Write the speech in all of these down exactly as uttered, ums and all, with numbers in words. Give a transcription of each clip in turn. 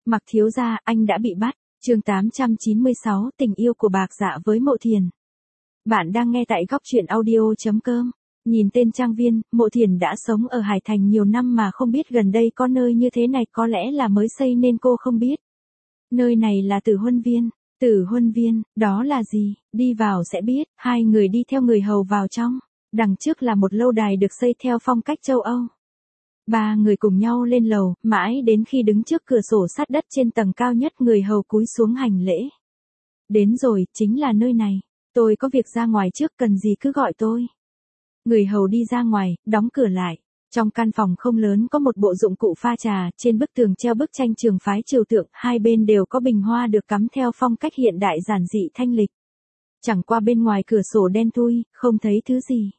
Mặc thiếu gia, anh đã bị bắt. Chương tám trăm chín mươi sáu, tình yêu của Bạc Dạ với Mộ Thiền. Bạn đang nghe tại góc truyện audio chấm com. Nhìn tên trang viên, Mộ Thiền đã sống ở Hải Thành nhiều năm mà không biết gần đây có nơi như thế này, có lẽ là mới xây nên cô không biết. Nơi này là Tử Huân Viên. Tử Huân Viên, đó là gì? Đi vào sẽ biết. Hai người đi theo người hầu vào trong. Đằng trước là một lâu đài được xây theo phong cách châu Âu. Ba người cùng nhau lên lầu, mãi đến khi đứng trước cửa sổ sát đất trên tầng cao nhất, người hầu cúi xuống hành lễ. Đến rồi, chính là nơi này. Tôi có việc ra ngoài trước, cần gì cứ gọi tôi. Người hầu đi ra ngoài, đóng cửa lại. Trong căn phòng không lớn có một bộ dụng cụ pha trà, trên bức tường treo bức tranh trường phái Triều Tượng, hai bên đều có bình hoa được cắm theo phong cách hiện đại giản dị thanh lịch. Chẳng qua bên ngoài cửa sổ đen thui, không thấy thứ gì.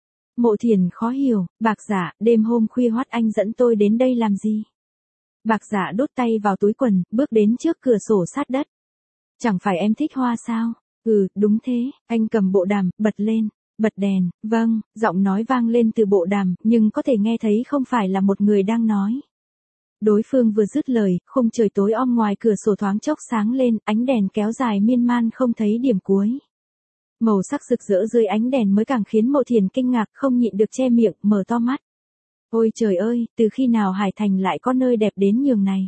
Mộ Thiền khó hiểu, Bạc Dạ, đêm hôm khuya khoắt anh dẫn tôi đến đây làm gì? Bạc Dạ đút tay vào túi quần, bước đến trước cửa sổ sát đất. Chẳng phải em thích hoa sao? Ừ, đúng thế, anh cầm bộ đàm, bật lên, bật đèn, vâng, giọng nói vang lên từ bộ đàm, nhưng có thể nghe thấy không phải là một người đang nói. Đối phương vừa dứt lời, khung trời tối om ngoài cửa sổ thoáng chốc sáng lên, ánh đèn kéo dài miên man không thấy điểm cuối. Màu sắc rực rỡ dưới ánh đèn mới càng khiến Mộ Thiền kinh ngạc, không nhịn được che miệng, mở to mắt. Ôi trời ơi, từ khi nào Hải Thành lại có nơi đẹp đến nhường này?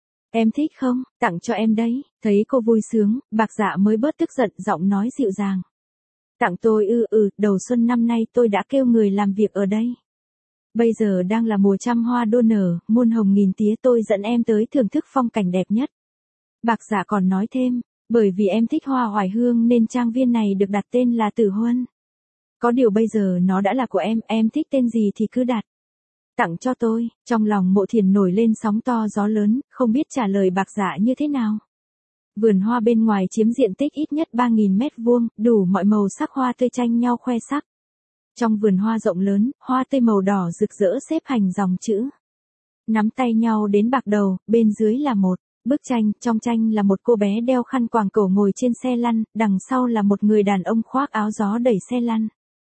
Em thích không? Tặng cho em đấy. Thấy cô vui sướng, Bạc Dạ mới bớt tức giận, giọng nói dịu dàng. Tặng tôi ư? Ừ, đầu xuân năm nay tôi đã kêu người làm việc ở đây. Bây giờ đang là mùa trăm hoa đua nở, muôn hồng nghìn tía, tôi dẫn em tới thưởng thức phong cảnh đẹp nhất. Bạc Dạ còn nói thêm. Bởi vì em thích hoa oải hương nên trang viên này được đặt tên là Tử Huân. Có điều bây giờ nó đã là của em, em thích tên gì thì cứ đặt. Tặng cho tôi, trong lòng Mộ Thiền nổi lên sóng to gió lớn, không biết trả lời Bạc Dạ như thế nào. Vườn hoa bên ngoài chiếm diện tích ít nhất ba nghìn mét vuông, đủ mọi màu sắc hoa tươi tranh nhau khoe sắc. Trong vườn hoa rộng lớn, hoa tươi màu đỏ rực rỡ xếp thành dòng chữ. Nắm tay nhau đến bạc đầu, bên dưới là một bức tranh, trong tranh là một cô bé đeo khăn quàng cổ ngồi trên xe lăn, đằng sau là một người đàn ông khoác áo gió đẩy xe lăn.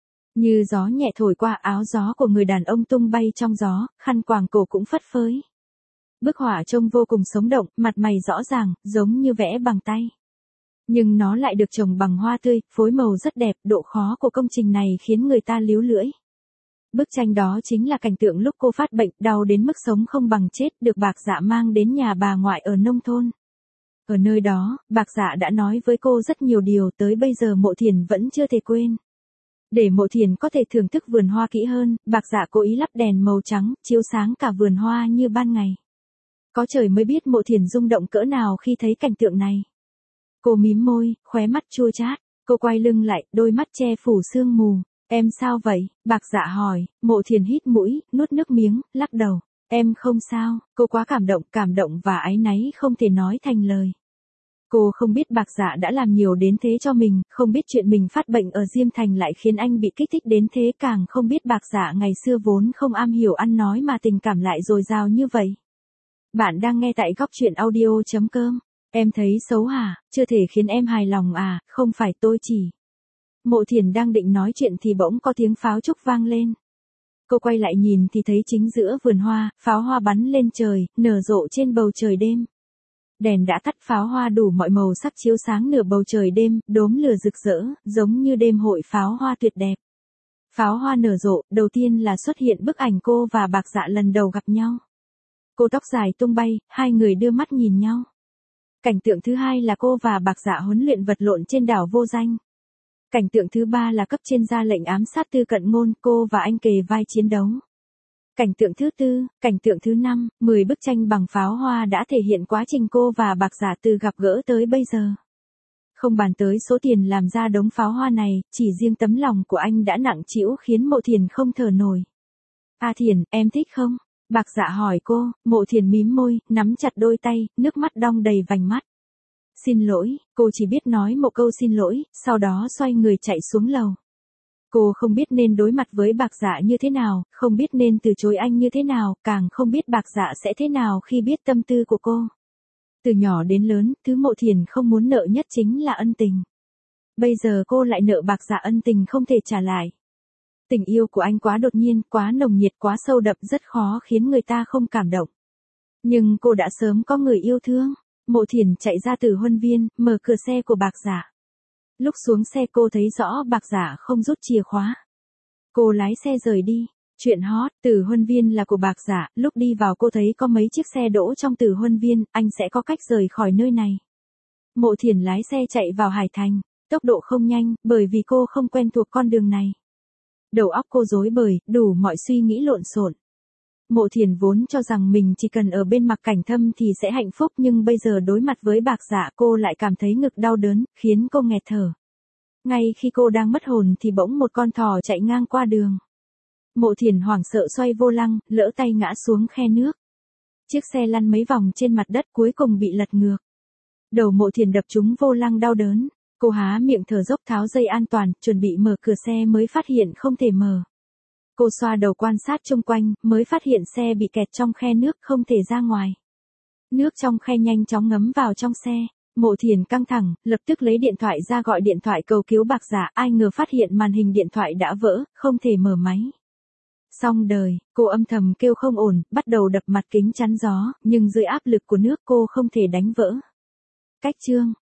Như gió nhẹ thổi qua, áo gió của người đàn ông tung bay trong gió, khăn quàng cổ cũng phất phới. Bức họa trông vô cùng sống động, mặt mày rõ ràng, giống như vẽ bằng tay. Nhưng nó lại được trồng bằng hoa tươi, phối màu rất đẹp, độ khó của công trình này khiến người ta líu lưỡi. Bức tranh đó chính là cảnh tượng lúc cô phát bệnh, đau đến mức sống không bằng chết, được Bạc Dạ mang đến nhà bà ngoại ở nông thôn. Ở nơi đó, Bạc Dạ đã nói với cô rất nhiều điều, tới bây giờ Mộ Thiền vẫn chưa thể quên. Để Mộ Thiền có thể thưởng thức vườn hoa kỹ hơn, Bạc Dạ cố ý lắp đèn màu trắng, chiếu sáng cả vườn hoa như ban ngày. Có trời mới biết Mộ Thiền rung động cỡ nào khi thấy cảnh tượng này. Cô mím môi, khóe mắt chua chát, cô quay lưng lại, đôi mắt che phủ sương mù. Em sao vậy? Bạc Dạ hỏi. Mộ Thiền hít mũi, nuốt nước miếng, lắc đầu. Em không sao. Cô quá cảm động, cảm động và áy náy không thể nói thành lời. Cô không biết Bạc Dạ đã làm nhiều đến thế cho mình, không biết chuyện mình phát bệnh ở Diêm Thành lại khiến anh bị kích thích đến thế, càng không biết Bạc Dạ ngày xưa vốn không am hiểu ăn nói mà tình cảm lại dồi dào như vậy. Bạn đang nghe tại góc truyện audio chấm com. Em thấy xấu hả? Chưa thể khiến em hài lòng à? Không phải, tôi chỉ... Mộ Thiền đang định nói chuyện thì bỗng có tiếng pháo trúc vang lên. Cô quay lại nhìn thì thấy chính giữa vườn hoa, pháo hoa bắn lên trời, nở rộ trên bầu trời đêm. Đèn đã tắt, pháo hoa đủ mọi màu sắc chiếu sáng nửa bầu trời đêm, đốm lửa rực rỡ, giống như đêm hội pháo hoa tuyệt đẹp. Pháo hoa nở rộ, đầu tiên là xuất hiện bức ảnh cô và Bạc Dạ lần đầu gặp nhau. Cô tóc dài tung bay, hai người đưa mắt nhìn nhau. Cảnh tượng thứ hai là cô và Bạc Dạ huấn luyện vật lộn trên đảo vô danh. Cảnh tượng thứ ba là cấp trên ra lệnh ám sát Tư Cận Ngôn, cô và anh kề vai chiến đấu. Cảnh tượng thứ tư, cảnh tượng thứ năm, mười bức tranh bằng pháo hoa đã thể hiện quá trình cô và Bạc Dạ từ gặp gỡ tới bây giờ. Không bàn tới số tiền làm ra đống pháo hoa này, chỉ riêng tấm lòng của anh đã nặng trĩu khiến Mộ Thiền không thở nổi. A Thiền, em thích không? Bạc Dạ hỏi cô. Mộ Thiền mím môi, nắm chặt đôi tay, nước mắt đong đầy vành mắt. Xin lỗi, cô chỉ biết nói một câu xin lỗi, sau đó xoay người chạy xuống lầu. Cô không biết nên đối mặt với Bạc Dạ như thế nào, không biết nên từ chối anh như thế nào, càng không biết Bạc Dạ sẽ thế nào khi biết tâm tư của cô. Từ nhỏ đến lớn, thứ Mộ Thiền không muốn nợ nhất chính là ân tình. Bây giờ cô lại nợ Bạc Dạ ân tình không thể trả lại. Tình yêu của anh quá đột nhiên, quá nồng nhiệt, quá sâu đậm, rất khó khiến người ta không cảm động. Nhưng cô đã sớm có người yêu thương. Mộ Thiền chạy ra từ huân viên, mở cửa xe của Bạc Dạ. Lúc xuống xe cô thấy rõ Bạc Dạ không rút chìa khóa. Cô lái xe rời đi. Chuyện hot, Từ Huân Viên là của Bạc Dạ, lúc đi vào cô thấy có mấy chiếc xe đỗ trong Từ Huân Viên, anh sẽ có cách rời khỏi nơi này. Mộ Thiền lái xe chạy vào Hải Thành, tốc độ không nhanh, bởi vì cô không quen thuộc con đường này. Đầu óc cô rối bời, đủ mọi suy nghĩ lộn xộn. Mộ Thiền vốn cho rằng mình chỉ cần ở bên Mạc Cảnh Thâm thì sẽ hạnh phúc, nhưng bây giờ đối mặt với Bạc Dạ cô lại cảm thấy ngực đau đớn, khiến cô nghẹt thở. Ngay khi cô đang mất hồn thì bỗng một con thỏ chạy ngang qua đường. Mộ Thiền hoảng sợ xoay vô lăng, lỡ tay ngã xuống khe nước. Chiếc xe lăn mấy vòng trên mặt đất cuối cùng bị lật ngược. Đầu Mộ Thiền đập trúng vô lăng đau đớn. Cô há miệng thở dốc tháo dây an toàn, chuẩn bị mở cửa xe mới phát hiện không thể mở. Cô xoa đầu quan sát xung quanh, mới phát hiện xe bị kẹt trong khe nước không thể ra ngoài. Nước trong khe nhanh chóng ngấm vào trong xe. Mộ Thiền căng thẳng, lập tức lấy điện thoại ra gọi điện thoại cầu cứu Bạc Dạ, ai ngờ phát hiện màn hình điện thoại đã vỡ, không thể mở máy. Xong đời, cô âm thầm kêu không ổn, bắt đầu đập mặt kính chắn gió, nhưng dưới áp lực của nước cô không thể đánh vỡ. Cách chương